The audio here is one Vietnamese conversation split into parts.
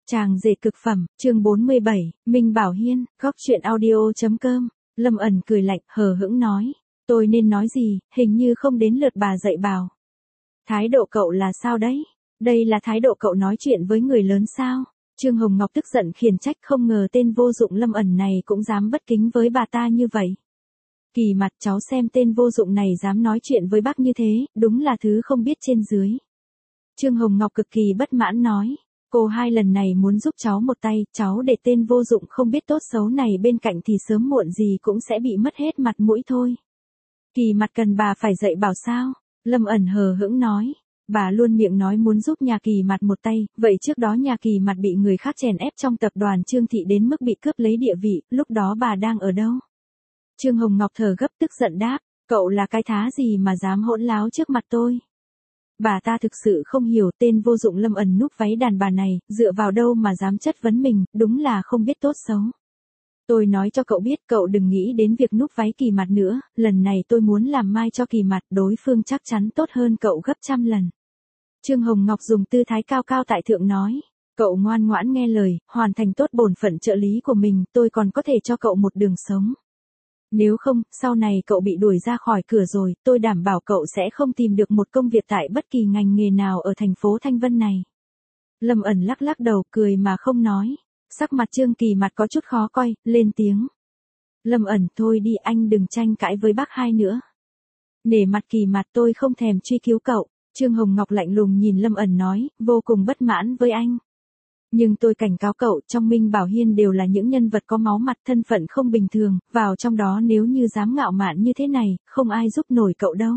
Chàng rể cực phẩm, chương 47, Minh Bảo Hiên, góc chuyện audio.com. Lâm ẩn cười lạnh, hờ hững nói. Tôi nên nói gì, hình như không đến lượt bà dạy bảo. Thái độ cậu là sao đấy? Đây là thái độ cậu nói chuyện với người lớn sao? Trương Hồng Ngọc tức giận khiển trách, không ngờ tên vô dụng Lâm ẩn này cũng dám bất kính với bà ta như vậy. Kỳ Mặt, cháu xem tên vô dụng này dám nói chuyện với bác như thế, đúng là thứ không biết trên dưới. Trương Hồng Ngọc cực kỳ bất mãn nói. Cô hai lần này muốn giúp cháu một tay, cháu để tên vô dụng không biết tốt xấu này bên cạnh thì sớm muộn gì cũng sẽ bị mất hết mặt mũi thôi. Kỳ Mặt cần bà phải dạy bảo sao? Lâm ẩn hờ hững nói. Bà luôn miệng nói muốn giúp nhà Kỳ Mặt một tay, vậy trước đó nhà Kỳ Mặt bị người khác chèn ép trong tập đoàn Trương Thị đến mức bị cướp lấy địa vị, lúc đó bà đang ở đâu? Trương Hồng Ngọc thở gấp tức giận đáp, cậu là cái thá gì mà dám hỗn láo trước mặt tôi? Bà ta thực sự không hiểu tên vô dụng Lâm ẩn núp váy đàn bà này, dựa vào đâu mà dám chất vấn mình, đúng là không biết tốt xấu. Tôi nói cho cậu biết, cậu đừng nghĩ đến việc núp váy Kỳ Mặt nữa, lần này tôi muốn làm mai cho Kỳ Mặt, đối phương chắc chắn tốt hơn cậu gấp trăm lần. Trương Hồng Ngọc dùng tư thái cao cao tại thượng nói, cậu ngoan ngoãn nghe lời, hoàn thành tốt bổn phận trợ lý của mình, tôi còn có thể cho cậu một đường sống. Nếu không, sau này cậu bị đuổi ra khỏi cửa rồi, tôi đảm bảo cậu sẽ không tìm được một công việc tại bất kỳ ngành nghề nào ở thành phố Thanh Vân này. Lâm ẩn lắc lắc đầu, cười mà không nói. Sắc mặt Trương Kỳ Mặt có chút khó coi, lên tiếng. Lâm ẩn, thôi đi, anh đừng tranh cãi với bác hai nữa. Nể mặt Kỳ Mặt, tôi không thèm truy cứu cậu. Trương Hồng Ngọc lạnh lùng nhìn Lâm ẩn nói, vô cùng bất mãn với anh. Nhưng tôi cảnh cáo cậu, trong Minh Bảo Hiên đều là những nhân vật có máu mặt, thân phận không bình thường, vào trong đó nếu như dám ngạo mạn như thế này, không ai giúp nổi cậu đâu.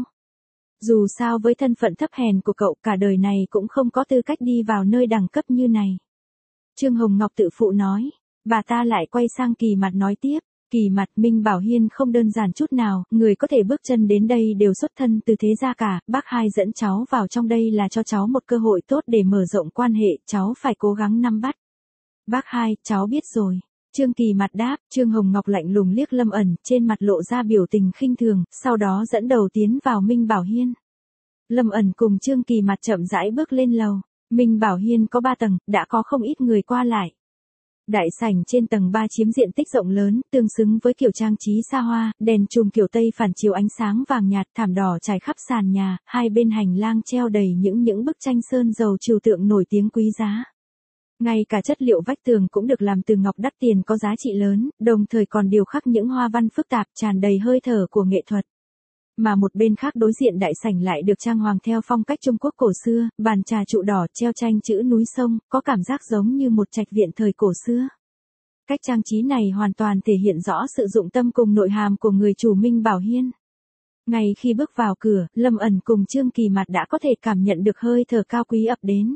Dù sao với thân phận thấp hèn của cậu, cả đời này cũng không có tư cách đi vào nơi đẳng cấp như này. Trương Hồng Ngọc tự phụ nói, bà ta lại quay sang Kỳ Mặt nói tiếp. Kỳ Mặt, Minh Bảo Hiên không đơn giản chút nào, người có thể bước chân đến đây đều xuất thân từ thế gia cả, bác hai dẫn cháu vào trong đây là cho cháu một cơ hội tốt để mở rộng quan hệ, cháu phải cố gắng nắm bắt. Bác hai, cháu biết rồi. Trương Kỳ Mặt đáp, Trương Hồng Ngọc lạnh lùng liếc Lâm ẩn, trên mặt lộ ra biểu tình khinh thường, sau đó dẫn đầu tiến vào Minh Bảo Hiên. Lâm ẩn cùng Trương Kỳ Mặt chậm rãi bước lên lầu, Minh Bảo Hiên có 3 tầng, đã có không ít người qua lại. Đại sảnh trên tầng 3 chiếm diện tích rộng lớn, tương xứng với kiểu trang trí xa hoa, đèn chùm kiểu Tây phản chiếu ánh sáng vàng nhạt, thảm đỏ trải khắp sàn nhà, hai bên hành lang treo đầy những bức tranh sơn dầu trừu tượng nổi tiếng quý giá. Ngay cả chất liệu vách tường cũng được làm từ ngọc đắt tiền có giá trị lớn, đồng thời còn điêu khắc những hoa văn phức tạp tràn đầy hơi thở của nghệ thuật. Mà một bên khác đối diện đại sảnh lại được trang hoàng theo phong cách Trung Quốc cổ xưa, bàn trà trụ đỏ treo tranh chữ núi sông, có cảm giác giống như một trạch viện thời cổ xưa. Cách trang trí này hoàn toàn thể hiện rõ sự dụng tâm cùng nội hàm của người chủ Minh Bảo Hiên. Ngay khi bước vào cửa, Lâm ẩn cùng Trương Kỳ Mặt đã có thể cảm nhận được hơi thở cao quý ập đến.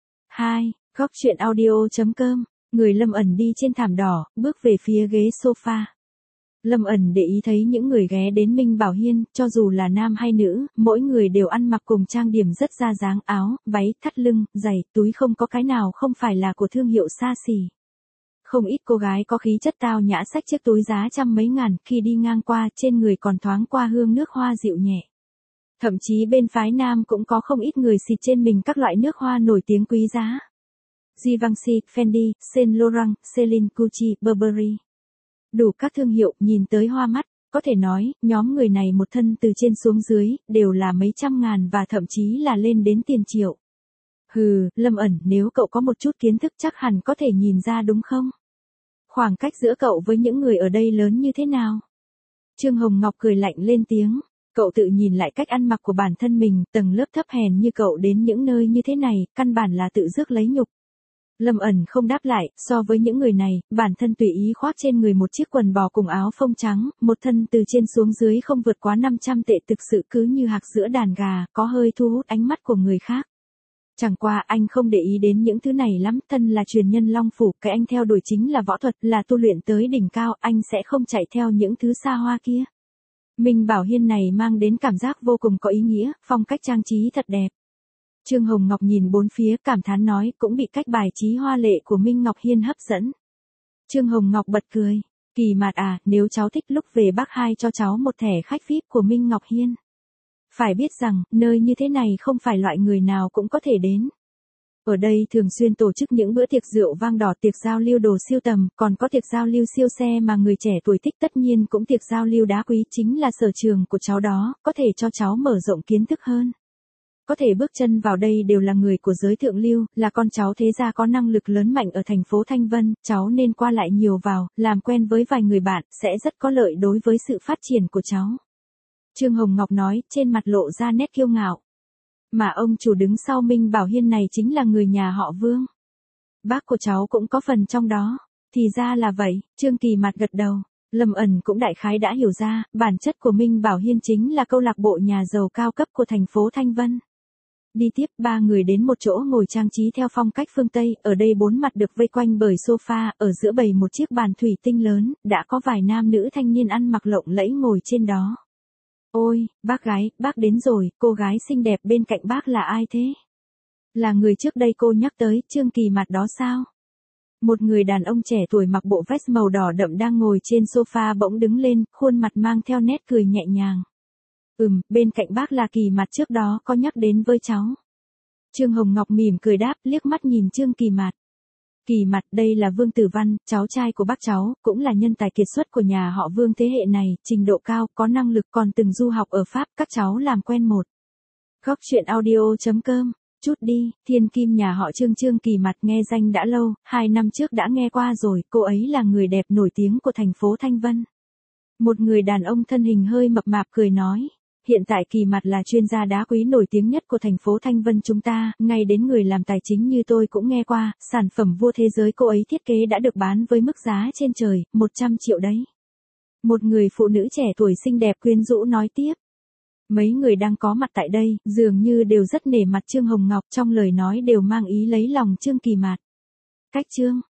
2. Góc chuyện audio.com. Người Lâm ẩn đi trên thảm đỏ, bước về phía ghế sofa. Lâm ẩn để ý thấy những người ghé đến Minh Bảo Hiên, cho dù là nam hay nữ, mỗi người đều ăn mặc cùng trang điểm rất ra dáng, áo, váy, thắt lưng, giày, túi không có cái nào không phải là của thương hiệu xa xỉ. Không ít cô gái có khí chất tao nhã xách chiếc túi giá trăm mấy ngàn, khi đi ngang qua, trên người còn thoáng qua hương nước hoa dịu nhẹ. Thậm chí bên phái nam cũng có không ít người xịt trên mình các loại nước hoa nổi tiếng quý giá. Givenchy, Fendi, Saint Laurent, Celine, Gucci, Burberry. Đủ các thương hiệu, nhìn tới hoa mắt, có thể nói, nhóm người này một thân từ trên xuống dưới, đều là mấy trăm ngàn và thậm chí là lên đến tiền triệu. Hừ, Lâm ẩn, nếu cậu có một chút kiến thức chắc hẳn có thể nhìn ra đúng không? Khoảng cách giữa cậu với những người ở đây lớn như thế nào? Trương Hồng Ngọc cười lạnh lên tiếng, cậu tự nhìn lại cách ăn mặc của bản thân mình, tầng lớp thấp hèn như cậu đến những nơi như thế này, căn bản là tự rước lấy nhục. Lâm ẩn không đáp lại, so với những người này, bản thân tùy ý khoác trên người một chiếc quần bò cùng áo phông trắng, một thân từ trên xuống dưới không vượt quá 500 tệ thực sự cứ như hạc giữa đàn gà, có hơi thu hút ánh mắt của người khác. Chẳng qua anh không để ý đến những thứ này lắm, thân là truyền nhân Long Phủ, cái anh theo đuổi chính là võ thuật, là tu luyện tới đỉnh cao, anh sẽ không chạy theo những thứ xa hoa kia. Minh Bảo Hiên này mang đến cảm giác vô cùng có ý nghĩa, phong cách trang trí thật đẹp. Trương Hồng Ngọc nhìn bốn phía cảm thán nói, cũng bị cách bài trí hoa lệ của Minh Ngọc Hiên hấp dẫn. Trương Hồng Ngọc bật cười, Kỳ Mặt à, nếu cháu thích lúc về bác hai cho cháu một thẻ khách VIP của Minh Ngọc Hiên. Phải biết rằng, nơi như thế này không phải loại người nào cũng có thể đến. Ở đây thường xuyên tổ chức những bữa tiệc rượu vang đỏ, tiệc giao lưu đồ sưu tầm, còn có tiệc giao lưu siêu xe mà người trẻ tuổi thích, tất nhiên cũng tiệc giao lưu đá quý chính là sở trường của cháu đó, có thể cho cháu mở rộng kiến thức hơn. Có thể bước chân vào đây đều là người của giới thượng lưu, là con cháu thế gia có năng lực lớn mạnh ở thành phố Thanh Vân, cháu nên qua lại nhiều vào, làm quen với vài người bạn, sẽ rất có lợi đối với sự phát triển của cháu. Trương Hồng Ngọc nói, trên mặt lộ ra nét kiêu ngạo. Mà ông chủ đứng sau Minh Bảo Hiên này chính là người nhà họ Vương. Bác của cháu cũng có phần trong đó. Thì ra là vậy, Trương Kỳ Mạt gật đầu. Lâm Ẩn cũng đại khái đã hiểu ra, bản chất của Minh Bảo Hiên chính là câu lạc bộ nhà giàu cao cấp của thành phố Thanh Vân. Đi tiếp, ba người đến một chỗ ngồi trang trí theo phong cách phương Tây, ở đây bốn mặt được vây quanh bởi sofa, ở giữa bày một chiếc bàn thủy tinh lớn, đã có vài nam nữ thanh niên ăn mặc lộng lẫy ngồi trên đó. Ôi, bác gái, bác đến rồi, cô gái xinh đẹp bên cạnh bác là ai thế? Là người trước đây cô nhắc tới, Trương Kỳ Mạt đó sao? Một người đàn ông trẻ tuổi mặc bộ vest màu đỏ đậm đang ngồi trên sofa bỗng đứng lên, khuôn mặt mang theo nét cười nhẹ nhàng. Bên cạnh bác là Kỳ Mạt trước đó có nhắc đến với cháu. Trương Hồng Ngọc mỉm cười đáp, liếc mắt nhìn Trương Kỳ Mạt. Kỳ Mạt, đây là Vương Tử Văn, cháu trai của bác cháu, cũng là nhân tài kiệt xuất của nhà họ Vương thế hệ này, trình độ cao, có năng lực, còn từng du học ở Pháp, các cháu làm quen một. Góc chuyện audio.com. Chút đi, thiên kim nhà họ Trương Kỳ Mạt nghe danh đã lâu, 2 năm trước đã nghe qua rồi, cô ấy là người đẹp nổi tiếng của thành phố Thanh Vân. Một người đàn ông thân hình hơi mập mạp cười nói. Hiện tại Kỳ Mạt là chuyên gia đá quý nổi tiếng nhất của thành phố Thanh Vân chúng ta, ngay đến người làm tài chính như tôi cũng nghe qua, sản phẩm vua thế giới cô ấy thiết kế đã được bán với mức giá trên trời, 100 triệu đấy. Một người phụ nữ trẻ tuổi xinh đẹp quyến rũ nói tiếp. Mấy người đang có mặt tại đây, dường như đều rất nể mặt Trương Hồng Ngọc, trong lời nói đều mang ý lấy lòng Trương Kỳ Mạt. Cách Trương